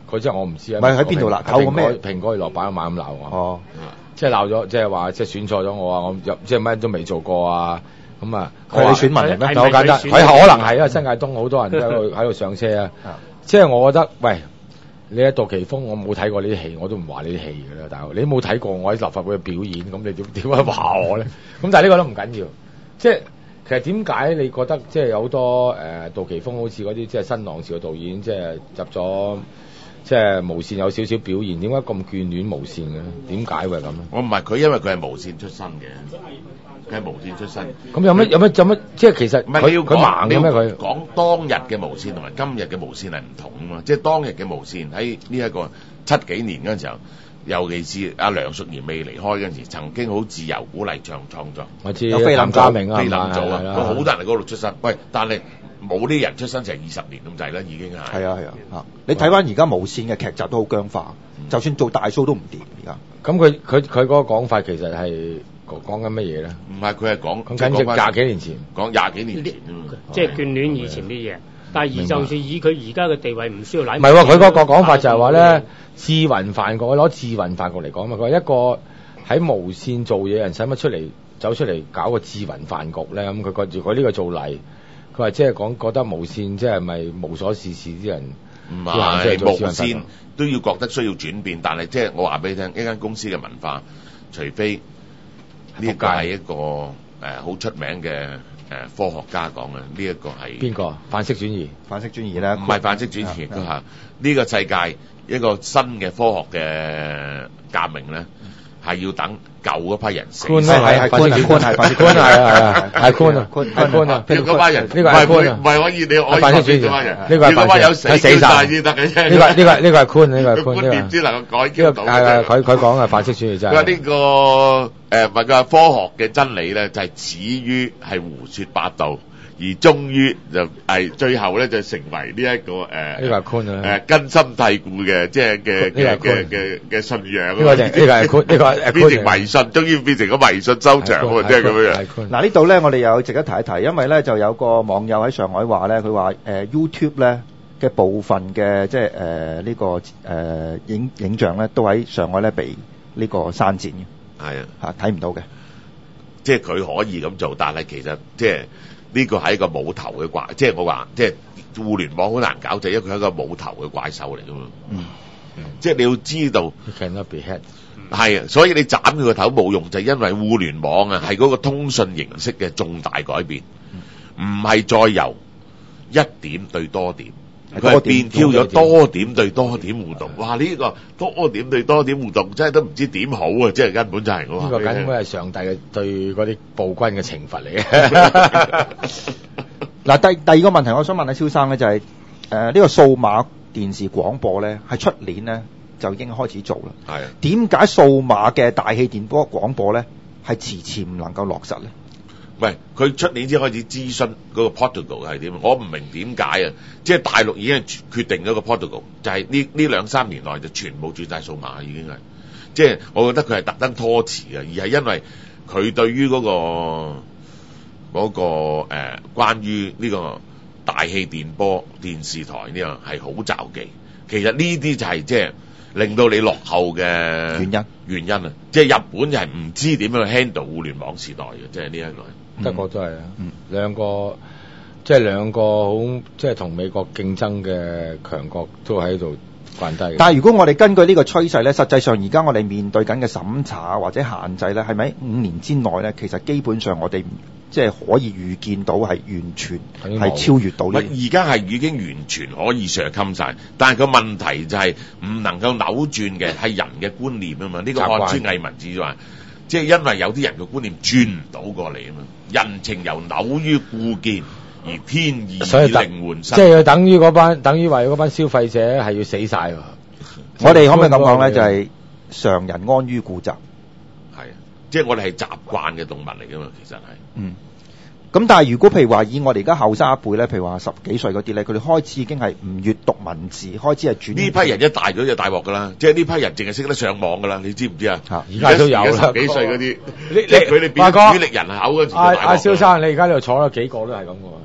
嗰隻我唔知啊。 唔係喺邊度啦？透過咩？ 蘋果娛樂版猛咁鬧我。 哦， 即係鬧咗，即係話即係選錯咗我啊！我入即係乜都未做過啊！咁啊， 佢係你選民嚟咩？ 就好簡單，佢可能係因為新界東好多人都喺度喺度上車啊。即係我覺得，喂，你喺杜琪峰，我冇睇過呢啲戲，我都唔話呢啲戲㗎啦，大佬。你冇睇過我喺立法會嘅表演，咁你點點解話我咧？咁但係呢個都唔緊要，即係。其實點解你覺得即係有好多誒、呃、杜琪峰好似嗰啲即係新浪潮嘅導演，即係入咗即係無線有少少表現，點解咁眷戀無線嘅咧？點解會係咁咧？ 我唔係佢，因為佢係無線出身嘅，佢係無線出身。 咁有乜有乜有乜？即係其實唔係你要佢盲嘅咩？佢講當日嘅無線同埋今日嘅無線係唔同啊嘛！即係當日嘅無線喺呢一個七幾年嗰陣時候。尤其是阿梁淑賢未離開嗰陣時，曾經好自由鼓勵唱創作。 我知有菲林家明啊， 菲林組啊，佢好多人喺嗰度出身。喂，但係冇啲人出身成二十年咁滯啦，已經係。係啊係啊嚇！ 你睇翻而家無線嘅劇集都好僵化，嗯、就算做大 show 都唔掂而家。 咁佢佢佢嗰個講法其實係講講緊乜嘢咧？ 唔係佢係講講緊廿幾年前， 講廿幾年前即係眷戀以前啲嘢。但係而就算以佢而家嘅地位，唔需要攬。 唔係喎，佢嗰個講法就係話咧，智雲飯局，攞智雲飯局嚟講嘛。佢話一個喺無線做嘢人，使乜出嚟走出嚟搞個智雲飯局咧？咁佢覺住佢呢個做例，佢話即係講覺得無線即係咪無所事事啲人？ 唔係無線都要覺得需要轉變，但係即係我話俾你聽，一間公司嘅文化，除非呢個係一個誒好出名嘅。誒科學家講嘅呢一個係邊個？範式轉移， 範式轉移咧， 唔係範式轉移都係呢個世界一個新嘅科學嘅革命咧，係要等舊嗰批人死。 係係係官係官係範式官係係係官啊官係官啊！ 嗰班人呢個係官啊， 唔係可以你可以範式轉移嗰班人， 呢個係嗰班有死曬先得嘅啫。 呢個呢個呢個係官，呢個係官。 官點知能夠改呢個係係佢佢講嘅範式轉移真係。 佢話呢個誒問佢話科學嘅真理咧，就係始於係胡說八道。而終於就係最後咧，就成為呢、這、一個誒呢個係 Kun 啊誒根深蒂固嘅即係嘅嘅嘅嘅嘅信仰。 呢個就呢個係 Kun 呢個係變成迷信，終於變成個迷信收場喎，即係咁樣樣。 嗱呢度咧，我哋又值得提一提，因為咧就有個網友喺上海話咧，佢話誒 YouTube 咧嘅部分嘅即係誒呢個誒、呃、影影像咧，都喺上海咧被呢個刪剪嘅。 係啊， 嚇睇唔到嘅， 即係佢可以咁做，但係其實即係。呢個係一個冇頭嘅怪，即係我話，即係互聯網好難搞，就係因為佢係一個冇頭嘅怪獸嚟㗎嘛。嗯，即係你要知道 cannot be had 係啊，所以你斬佢個頭冇用，就係因為互聯網啊係嗰個通訊形式嘅重大改變，唔係再由一點對多點，佢係變挑咗多點對多點互動。哇！呢個多點對多點互動真係都唔知點好啊！即係根本就係我話呢個根本係上帝嘅對嗰啲暴君嘅懲罰嚟嘅。 嗱，第第二個問題，我想問下蕭生咧，就係誒呢個數碼電視廣播咧，係出年咧就已經開始做啦。 係點解數碼嘅大氣電波廣播咧係遲遲唔能夠落實咧？ 喂，佢出年先開始諮詢嗰個 protocol 係點？我唔明點解啊！即係大陸已經係決定咗個 protocol，就係呢呢兩三年內就全部轉晒數碼，已經係。即係我覺得佢係特登拖遲嘅，而係因為佢對於嗰個嗰個誒關於呢個大氣電波電視台呢樣係好詐忌。其實呢啲就係即係令到你落後嘅原因原因啊！即係日本就係唔知點樣去 handle 互聯網時代嘅，即係呢一個。 德國都係啊，嗯、兩個即係兩個好即係同美國競爭嘅強國都喺度慣低。 但係如果我哋根據呢個趨勢咧，實際上而家我哋面對緊嘅審查或者限制咧，係咪五年之內咧？其實基本上我哋即係可以預見到係完全係超越到呢。 而家係已經完全可以上襟晒，但係個問題就係唔能夠扭轉嘅係人嘅觀念啊嘛。呢、這個漢書藝文字話。即係因為有啲人嘅觀念轉唔到過嚟啊嘛，人情由扭於固見而偏移靈魂身， 即係等於嗰班，等於話嗰班消費者係要死晒喎。 我哋可唔可以咁講咧？就係、是、常人安於故習， 係啊，即係我哋係習慣嘅動物嚟噶嘛，其實係。嗯。 咁但係如果譬如話以我哋而家後生一輩咧，譬如話十幾歲嗰啲咧，佢哋開始已經係唔閱讀文字，開始係轉。呢批人一大咗就大鑊噶啦，即係呢批人淨係識得上網噶啦，你知唔知啊？ 而家都有啦， 十幾歲嗰啲，你你佢哋變主力人口嗰陣時。 阿阿蕭生，你而家呢度坐咗幾個都係咁噶喎。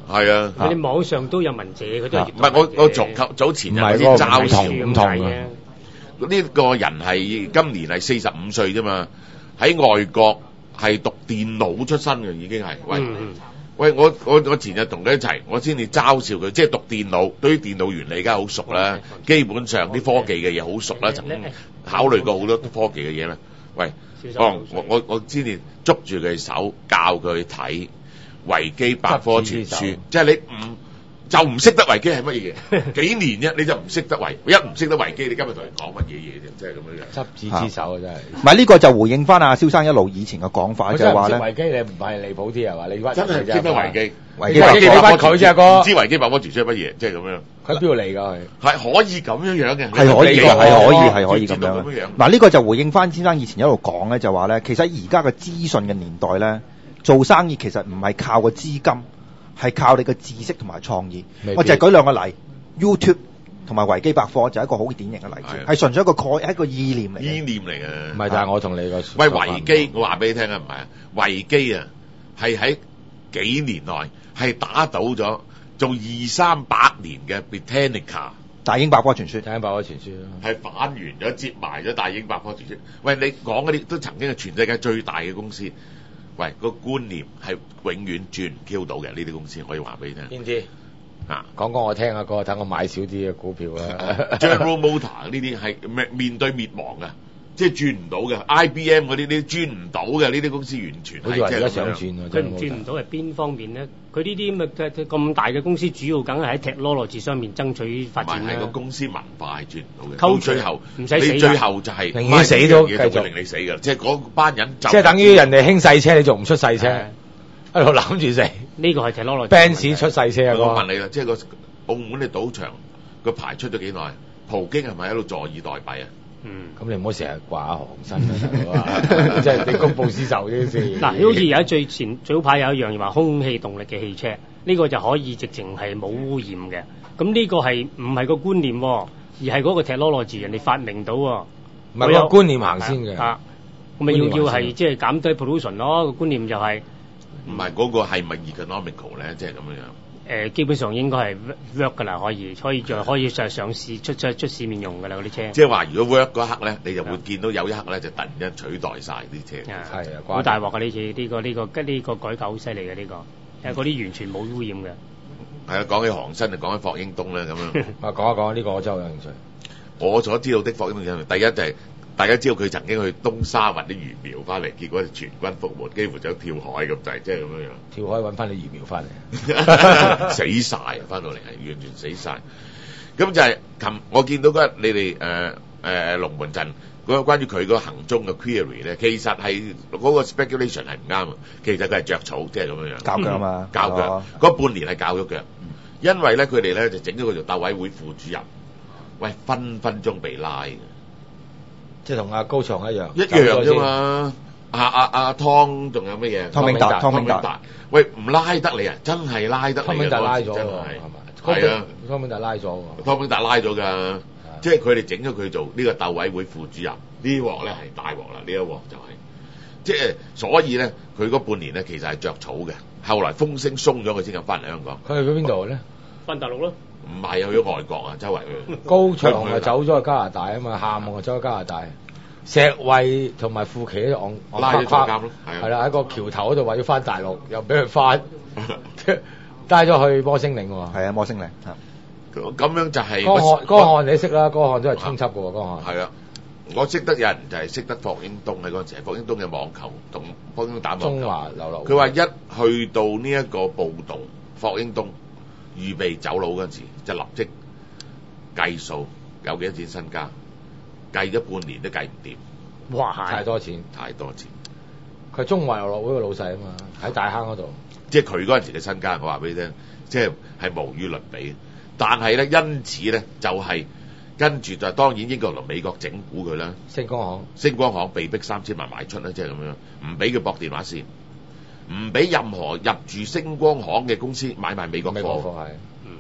係啊， 佢哋網上都有文姐，佢都係唔係我我早早前日嗰啲嘲笑唔同嘅。 呢個人係今年係四十五歲啫嘛，喺外國係讀電腦出身嘅已經係，喂、 嗯、 喂，我我我前日同佢一齊，我先至嘲笑佢，即係讀電腦，對於電腦原理梗係好熟啦，基本上啲科技嘅嘢好熟啦，曾經考慮過好多科技嘅嘢啦。喂，哦，我我我先至捉住佢手，教佢睇維基百科全書，即係你唔。就唔識得維基係乜嘢嘢？幾年啫，你就唔識得維，一唔識得維基，你今日同人講乜嘢嘢啫？即係咁樣樣。 執子之手啊，真係。 唔係呢個就回應翻阿蕭生一路以前嘅講法，就係話咧。 維基你唔係離譜啲係嘛？你屈真係識得維基， 維基維基百科佢啫哥。 唔知維基百科全書係乜嘢？即係咁樣。 佢邊度嚟㗎？佢係可以咁樣樣嘅， 係可以嘅，係可以係可以咁樣。 樣。嗱呢個就回應翻先生以前一路講咧，就話咧，其實而家嘅資訊嘅年代咧，做生意其實唔係靠個資金。係靠你嘅知識同埋創意。我就係舉兩個例 ，YouTube 同埋維基百科就係一個好典型嘅例子，係純粹一個概一個意念嚟嘅。 意念嚟嘅。 唔係，但係我同你個喂維基，我話俾你聽啊，唔係啊，維基啊係喺幾年內係打倒咗做二三百年嘅 Britannica 大英百科全書， 大英百科全書係反完咗，接埋咗大英百科全書。喂，你講嗰啲都曾經係全世界最大嘅公司。喂，個觀念係永遠轉唔 Q 到嘅，呢啲公司可以話俾你聽。 邊啲啊？講講我聽下哥，等我買少啲嘅股票啦。 General Motor 呢啲係面面對滅亡嘅，即係轉唔到嘅。I B M 嗰啲呢轉唔到嘅，呢啲公司完全係即係而家想轉啊！ 佢唔轉唔到係邊方面咧？佢呢啲咁嘅咁大嘅公司，主要梗係喺 technology 上面爭取發展啦。 係個公司文化係轉唔到嘅。 到最後唔使死， 你最後就係寧願死都繼續令你死嘅，即係嗰班人就即係等於人哋興細車，你仲唔出細車？喺度攬住死。 呢個係 technology。 Benz 出細車啊！ 我問你啦，即係個澳門嘅賭場個牌出咗幾耐？葡京係咪喺度坐以待斃啊？ 嗯， 咁你唔好成日掛航身啊！即係你公報私仇啲先。 嗱，好似有最前早排有一樣話空氣動力嘅汽車，呢、這個就可以直情係冇污染嘅。咁呢個係唔係個觀念，而係嗰個 technology 人哋發明到。唔係個觀念行先嘅。 啊，咁咪要要係即係減低 pollution 咯。個觀念就係唔係嗰個係咪 economical 咧？即係咁樣樣。 誒、呃，基本上應該係 work 㗎啦，可以，可以再可以上上市出出出市面用㗎啦，嗰啲車。 即係話，如果 work 嗰刻咧，你就會見到有一刻咧，就突然間取代晒啲車。 係啊， 好大鑊㗎呢次，呢、這個呢、這個跟呢、這個改革好犀利嘅呢個，因為嗰啲完全冇污染嘅。 係啊，講起航新就講起霍英東咧咁樣。 啊，講一講呢個我真係有興趣。 我所知道的霍英東，第一就係、是。大家知道佢曾經去東沙運啲魚苗翻嚟，結果全軍覆沒，幾乎就跳海咁滯，即係咁樣樣。 跳海揾翻啲魚苗翻嚟， 死晒啊！翻到嚟係完全死晒。咁就係琴我見到嗰日你哋誒誒龍門陣嗰個關於佢個行蹤嘅 query 咧，其實係嗰、那個 speculation 係唔啱，其實佢係着草，即係咁樣樣。 教腳嘛， 教腳嗰半年係教咗腳，因為咧佢哋咧就整咗個做鬥委會副主任，喂分分鐘被拉嘅。 即係同阿高翔一樣， 一樣啫嘛。阿阿阿湯仲有乜嘢？ 湯明達，湯明達。 喂，唔拉得你啊！真係拉得你。 湯明達拉咗喎， 係咪？係啊， 湯明達拉咗喎。 湯明達拉咗㗎，即係佢哋整咗佢做呢個鬥委會副主任。呢鑊咧係大鑊啦，呢一鑊就係、是，即係所以咧，佢嗰半年咧其實係着草嘅。後來風聲鬆咗，佢先敢翻嚟香港。 佢去咗邊度咧？ 翻大陸咯。 唔係去咗外國啊，周圍去。 高翔啊走咗去加拿大啊嘛，夏夢啊走咗加拿大。石衛同埋傅琪咧，我拉咗坐監咯， 係啦，喺個橋頭嗰度話要翻大陸，又俾佢翻，帶咗去摩星嶺喎。 係啊，摩星嶺。 咁樣就係、是。 江漢，江漢你識啦，江漢都係通緝嘅喎，江漢。 係啊，我識得有人就係識得霍英東喺嗰陣時，霍英東嘅網球同霍英東打網球。 中華流流。 佢話一去到呢一個暴動，霍英東預備走佬嗰陣時，就立即計數有幾多錢身家。計咗半年都計唔掂， 哇！ 太多錢， 太多錢。 佢中華遊樂會個老細啊嘛，喺大坑嗰度。 即係佢嗰陣時嘅身家，我話俾你聽，即係係無與倫比。但係咧，因此咧就係、是、跟住就當然英國同美國整蠱佢啦。 星光行， 星光行被逼三千萬賣出啦，即係咁樣，唔俾佢駁電話線，唔俾任何入住星光行嘅公司買賣美國貨。 美國貨係。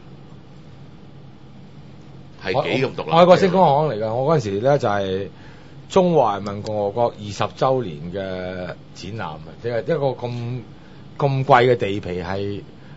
係幾咁獨立？ 我係個星光行嚟㗎，我嗰陣時咧就係中華人民共和國二十週年嘅展覽啊！即係一個咁咁貴嘅地皮係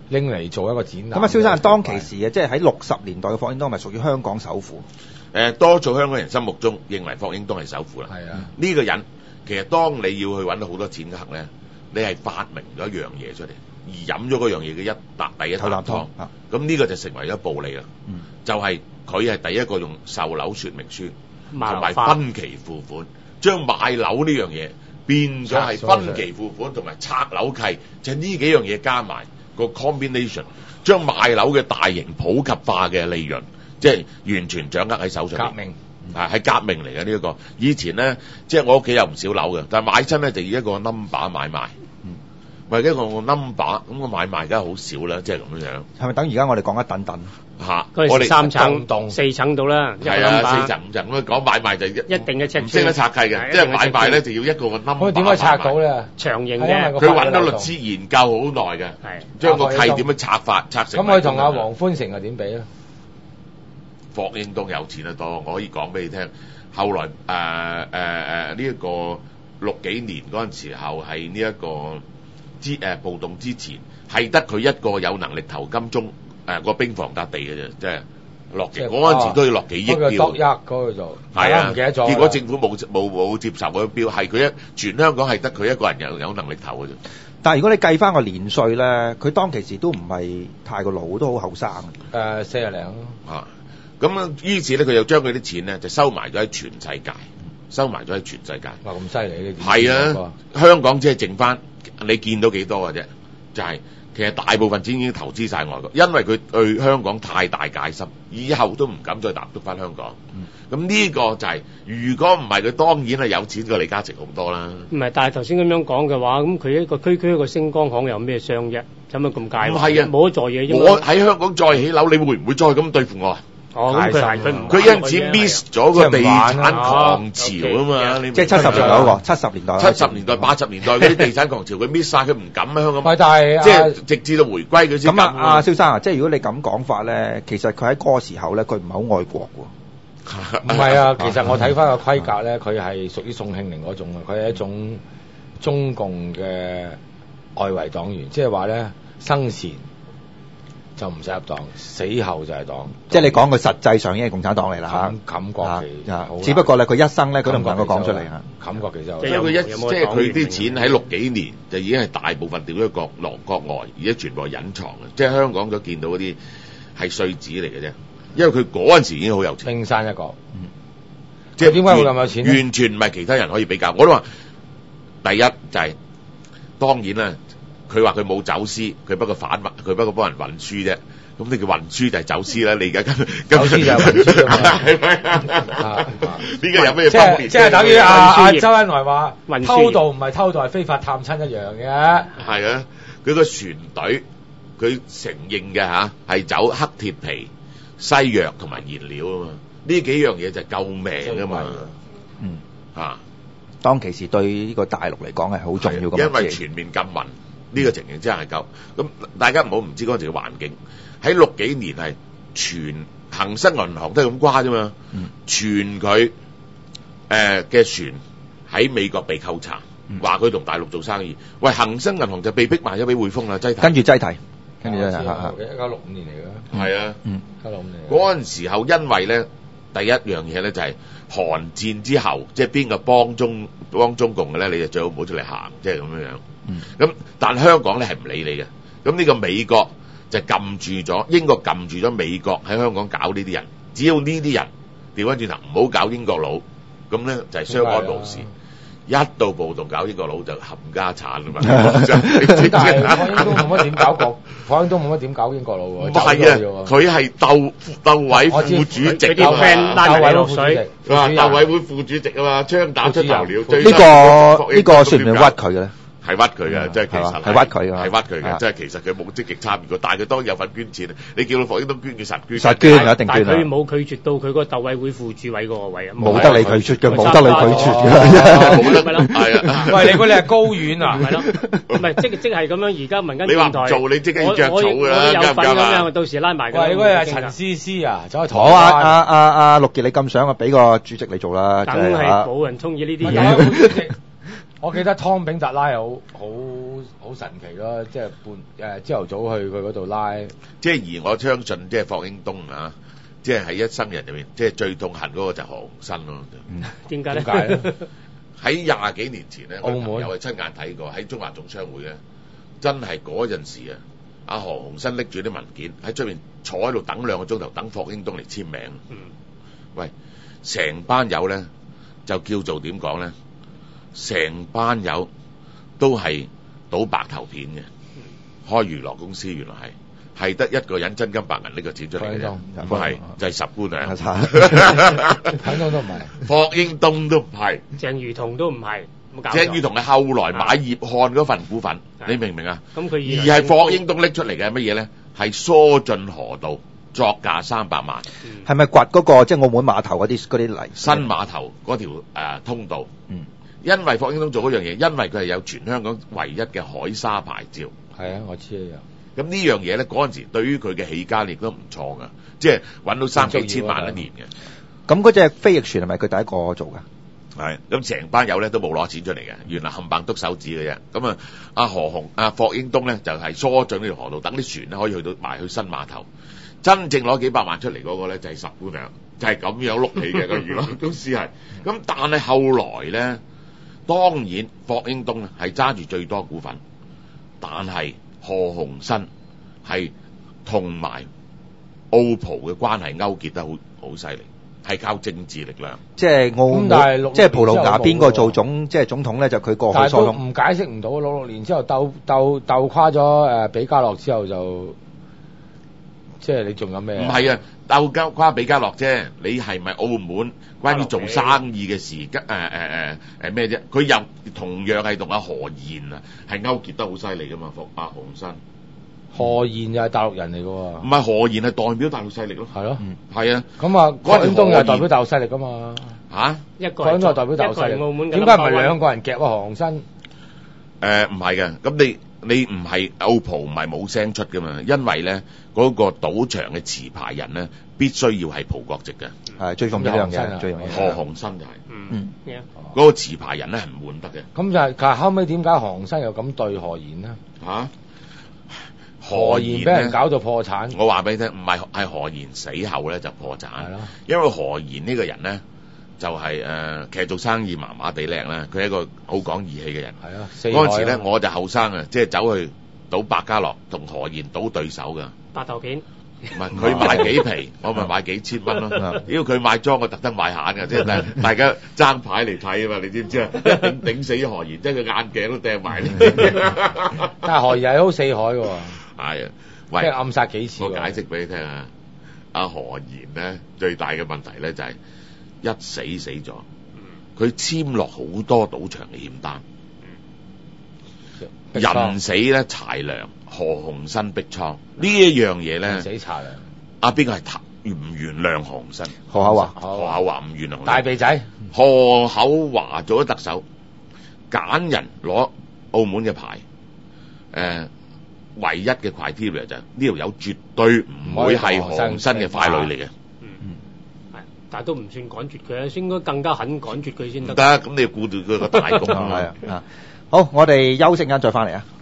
拎嚟做一個展覽。 咁啊，蕭生當其時嘅，即係喺六十年代嘅霍英東，咪屬於香港首富？ 誒，多數香港人心目中認為霍英東係首富啦。 係啊， 呢個人其實當你要去揾到好多錢嘅刻咧，你係發明咗一樣嘢出嚟，而飲咗嗰樣嘢嘅一啖第一啖湯，咁呢個就成為咗暴利啦。 嗯， 就係佢係第一個用售樓說明書同埋賣樓花分期付款，將買樓呢樣嘢變咗係分期付款同埋拆樓契，就係呢幾樣嘢加埋個 combination，將賣樓嘅大型普及化嘅利潤，即係完全掌握喺手上。 革命啊，係革命嚟嘅呢一個。以前咧，即係我屋企有唔少樓嘅，但係買親咧就以一個 number 買賣， 嗯， 為一個 number，咁個買賣梗係好少啦，即係咁樣樣。 係咪等而家我哋講一等等？ 嚇， 嗰陣時三層棟四層到啦，一個係啊， number 四層五層咁樣講買賣就一一定嘅尺寸唔識得拆契嘅， 係即係買一定嘅尺寸賣咧就要一個個 number。 咁點可以拆到咧？ 長形嘅係因為個， 佢揾到律師研究好耐嘅， 係將個契點樣拆法拆成。 咁佢同阿黃歡成係點比咧？ 霍英東有錢得多，我可以講俾你聽。後來誒誒誒呢一個六幾年嗰陣時候係呢一個之誒、呃、暴動之前，係得佢一個有能力投金鐘誒個兵房笪地嘅啫，即係落幾嗰陣時都要落幾億標。 嗰個一嗰個就係啊， 唔記得咗。 結果政府冇冇冇接受嗰個標，係佢一全香港係得佢一個人有有能力投嘅啫。 但係如果你計翻個年歲咧，佢當其時都唔係太過老，都好後生。 誒四廿零咯。 啊，咁啊，於是咧佢又將佢啲錢咧就收埋咗喺全世界，收埋咗喺全世界。 哇，咁犀利呢啲。 係啊，香港只係剩翻你見到幾多嘅啫，就係、是、其實大部分錢已經投資晒外國，因為佢對香港太大戒心，以後都唔敢再踏足翻香港。咁呢、嗯、個就係、是，如果唔係佢當然係有錢過李嘉誠好多啦。 唔係，但係頭先咁樣講嘅話，咁佢一個區區一個星光行有咩傷啫？有乜咁介？ 唔係啊， 冇得做嘢啫。 我喺香港再起樓，你會唔會再咁對付我啊？ 哦，咁佢係佢唔佢因此 miss 咗個地產狂潮啊嘛！你即係七十年代嗰個，七十年代、 七十年代、八十年代嗰啲地產狂潮，佢 miss 晒，佢唔敢喺香港。 喂，但係即係直至到回歸佢先咁啊，阿蕭生啊，即係如果你咁講法咧，其實佢喺嗰個時候咧，佢唔係好愛國喎。 唔係啊，其實我睇翻個規格咧，佢係屬於宋慶齡嗰種啊，佢係一種中共嘅外圍黨員，即係話咧生前就唔使入黨，死後就係黨。 即係你講佢實際上已經係共產黨嚟啦嚇， 冚國旗啊，只不過咧佢一生咧佢都唔能夠講出嚟嚇。 冚國旗就因為佢一即係佢啲錢喺六幾年就已經係大部分掉咗國內國外，而家全部係隱藏嘅，即係香港所見到嗰啲係碎紙嚟嘅啫。因為佢嗰陣時已經好有錢， 冰山一角。 嗯，即係點解會咁有錢呢？ 完全唔係其他人可以比較。我都話第一就係、是、當然啦，佢話佢冇走私，佢不過反運，佢不過幫人運輸啫。咁你叫運輸就係走私啦。你而家咁走私就係運輸啊嘛。 係咪？呢個有咩即分別？ 係即係等於阿阿周恩來話運輸偷渡唔係偷渡係非法探親一樣嘅。 係啊，佢個船隊佢承認嘅嚇係走黑鐵皮、西藥同埋燃料啊嘛，呢幾樣嘢就係救命啊嘛。 嗯啊， 當其時對呢個大陸嚟講係好重要嘅， 因為全面禁運呢個情形之下係夠。咁大家唔好唔知嗰陣時嘅環境，喺六幾年係全恒生銀行都係咁瓜啫嘛。 嗯， 全佢誒嘅船喺美國被扣查，話佢同大陸做生意。喂，恒生銀行就被逼賣咗俾匯豐啦，擠提。 跟住擠提，跟住擠提嚇嚇。 一九六五年嚟嘅。 係啊， 嗯， 一九六五年。 嗰陣時候因為咧，第一樣嘢咧就係韓戰之後，即係邊個幫中幫中共嘅咧，你就最好唔好出嚟行，即係咁樣樣。 嗯， 咁但香港咧係唔理你嘅，咁呢個美國就撳住咗，英國撳住咗美國喺香港搞呢啲人，只要呢啲人調翻轉頭唔好搞英國佬，咁咧就係相安無事。一到暴動搞英國佬就冚家產啊嘛！ 但係霍英東冇乜點搞國，霍英東冇乜點搞英國佬喎。 唔係啊，佢係鬥鬥委副主席佢啲 friend 拉埋落水， 啊，鬥委會副主席啊嘛，槍打出頭鳥。 呢個呢個算唔算屈佢嘅咧？ 係屈佢嘅，即係其實係屈佢嘅， 係屈佢嘅，即係其實佢冇積極參與過，但係佢當然有份捐錢。你叫到霍英東捐，佢實捐。 實捐一定捐。 但係佢冇拒絕到佢個鬥委會副主委嗰個位啊。 冇得你拒絕嘅，冇得你拒絕嘅。 冇得咪咯，係啊。 喂，你估你係高院啊？ 係咯，唔係即即係咁樣。而家民間你話電台唔做，你即刻要著草㗎啦， 我有份咁啱樣，到時拉埋㗎。 喂，你估係陳思思啊？走去台灣。 好啊，阿阿阿陸傑，你咁想啊，俾個主席你做啦， 梗係冇人中意呢啲台嘢。 灣主席，我記得湯炳達拉係好好好神奇咯，即係半誒朝頭早去佢嗰度拉， 即係而我相信即係霍英東啊，即係喺一生人入面，即係最痛恨嗰個就係何鴻燊咯。 點解咧？ 點解咧？ 喺廿幾年前咧，我澳門朋友係親眼睇過，喺中華總商會咧，真係嗰陣時啊，阿何鴻燊拎住啲文件喺出面坐喺度等兩個鐘頭，等霍英東嚟簽名。 嗯， 喂，成班友咧就叫做點講咧？成班友都係賭白頭片嘅，開娛樂公司原來係。係得一個人真金白銀呢個錢出嚟嘅啫，唔係就係十姑娘， 彭東都唔係， 霍英東都唔係， 鄭裕彤都唔係， 鄭裕彤係後來買葉漢嗰份股份，你明唔明啊？ 咁佢而係霍英東拎出嚟嘅係乜嘢咧？係疏浚河道作價三百萬， 係咪掘嗰個即係澳門碼頭嗰啲嗰啲泥？ 新碼頭嗰條誒通道， 嗯， 因為霍英東做嗰樣嘢，因為佢係有全香港唯一嘅海沙牌照， 係啊，我知啊。 咁呢樣嘢咧，嗰陣時對於佢嘅起家亦都唔錯噶，即係揾到三幾千萬一年嘅。 咁嗰隻飛翼船係咪佢第一個做噶？ 係，咁成班友咧都冇攞錢出嚟嘅，原來冚唪唥篤手指嘅啫。咁啊，阿何鴻、阿霍英東咧就係疏浚呢條河道，等啲船咧可以去到埋去新碼頭。真正攞幾百萬出嚟嗰個咧就係十姑娘，就係咁樣碌起嘅個娛樂公司係。咁但係後來咧，當然霍英東咧係揸住最多股份，但係何鴻燊係同埋澳葡嘅關係勾結得好好犀利，係靠政治力量。 即係澳門，即係葡萄牙邊個做總，即係總統咧就佢過去疏通。 唔解釋唔到，六六年之後鬥鬥鬥垮咗誒比加洛之後就，即係你仲有咩？ 唔係啊，鬥交跨比加洛啫。你係咪澳門關於做生意嘅事？誒誒誒誒咩啫？佢又同樣係同阿何賢啊，係勾結得好犀利噶嘛？霍阿何鴻燊。 何賢又係大陸人嚟嘅喎。 唔係何賢係代表大陸勢力咯。 係咯。 係啊。 咁啊，郭永東又係代表大陸勢力噶嘛？ 嚇？ 一個郭永東係代表大陸勢力。 澳門點解唔係兩個人夾啊何鴻燊？ 誒唔係嘅，咁你。你唔係澳葡唔係冇聲出噶嘛？因為咧嗰、那個賭場嘅持牌人咧必須要係葡國籍嘅， 係最重要一樣嘢，最重要。 何鴻燊就係、是， 嗯，嗰、 嗯那個持牌人咧係唔換得嘅。 咁就係、是，但係後尾點解何鴻燊又咁對何賢呢？ 嚇、啊， 何賢俾人搞到破產。 我話俾你聽，唔係係何賢死後咧就破產，因為何賢呢個人咧。就係、是、誒、呃，其實做生意麻麻地靚啦，佢係一個好講義氣嘅人。係啊，嗰陣時咧我就後生啊，即係走去賭百家樂，同何賢賭對手㗎。 白頭片。 唔係佢買幾皮，我咪買幾千蚊咯。如果佢買莊，我特登買閒㗎，即係大家爭牌嚟睇啊嘛，你知唔知啊？一頂頂死何賢，即係佢眼鏡都掟埋。 但係何賢係好四海㗎喎。 係啊， 即係暗殺幾次。 我解釋俾你聽啊，阿何賢咧最大嘅問題咧就係、是。一死死咗，佢簽落好多賭場嘅欠單，人死咧柴良，何鴻燊逼倉呢一樣嘢咧， 死柴良， 阿邊個係原唔原諒何鴻燊？ 何厚鏵， 何厚鏵唔原諒。 大鼻仔， 何厚鏵做咗特首，揀人攞澳門嘅牌，誒、呃，唯一嘅 criteria 就係呢條友絕對唔會係何鴻燊嘅傀儡嚟嘅。 但係都唔算趕絕佢，應該更加狠趕絕佢先得。 得，咁你要顧住佢個大局啊。 好，我哋休息間再翻嚟啊。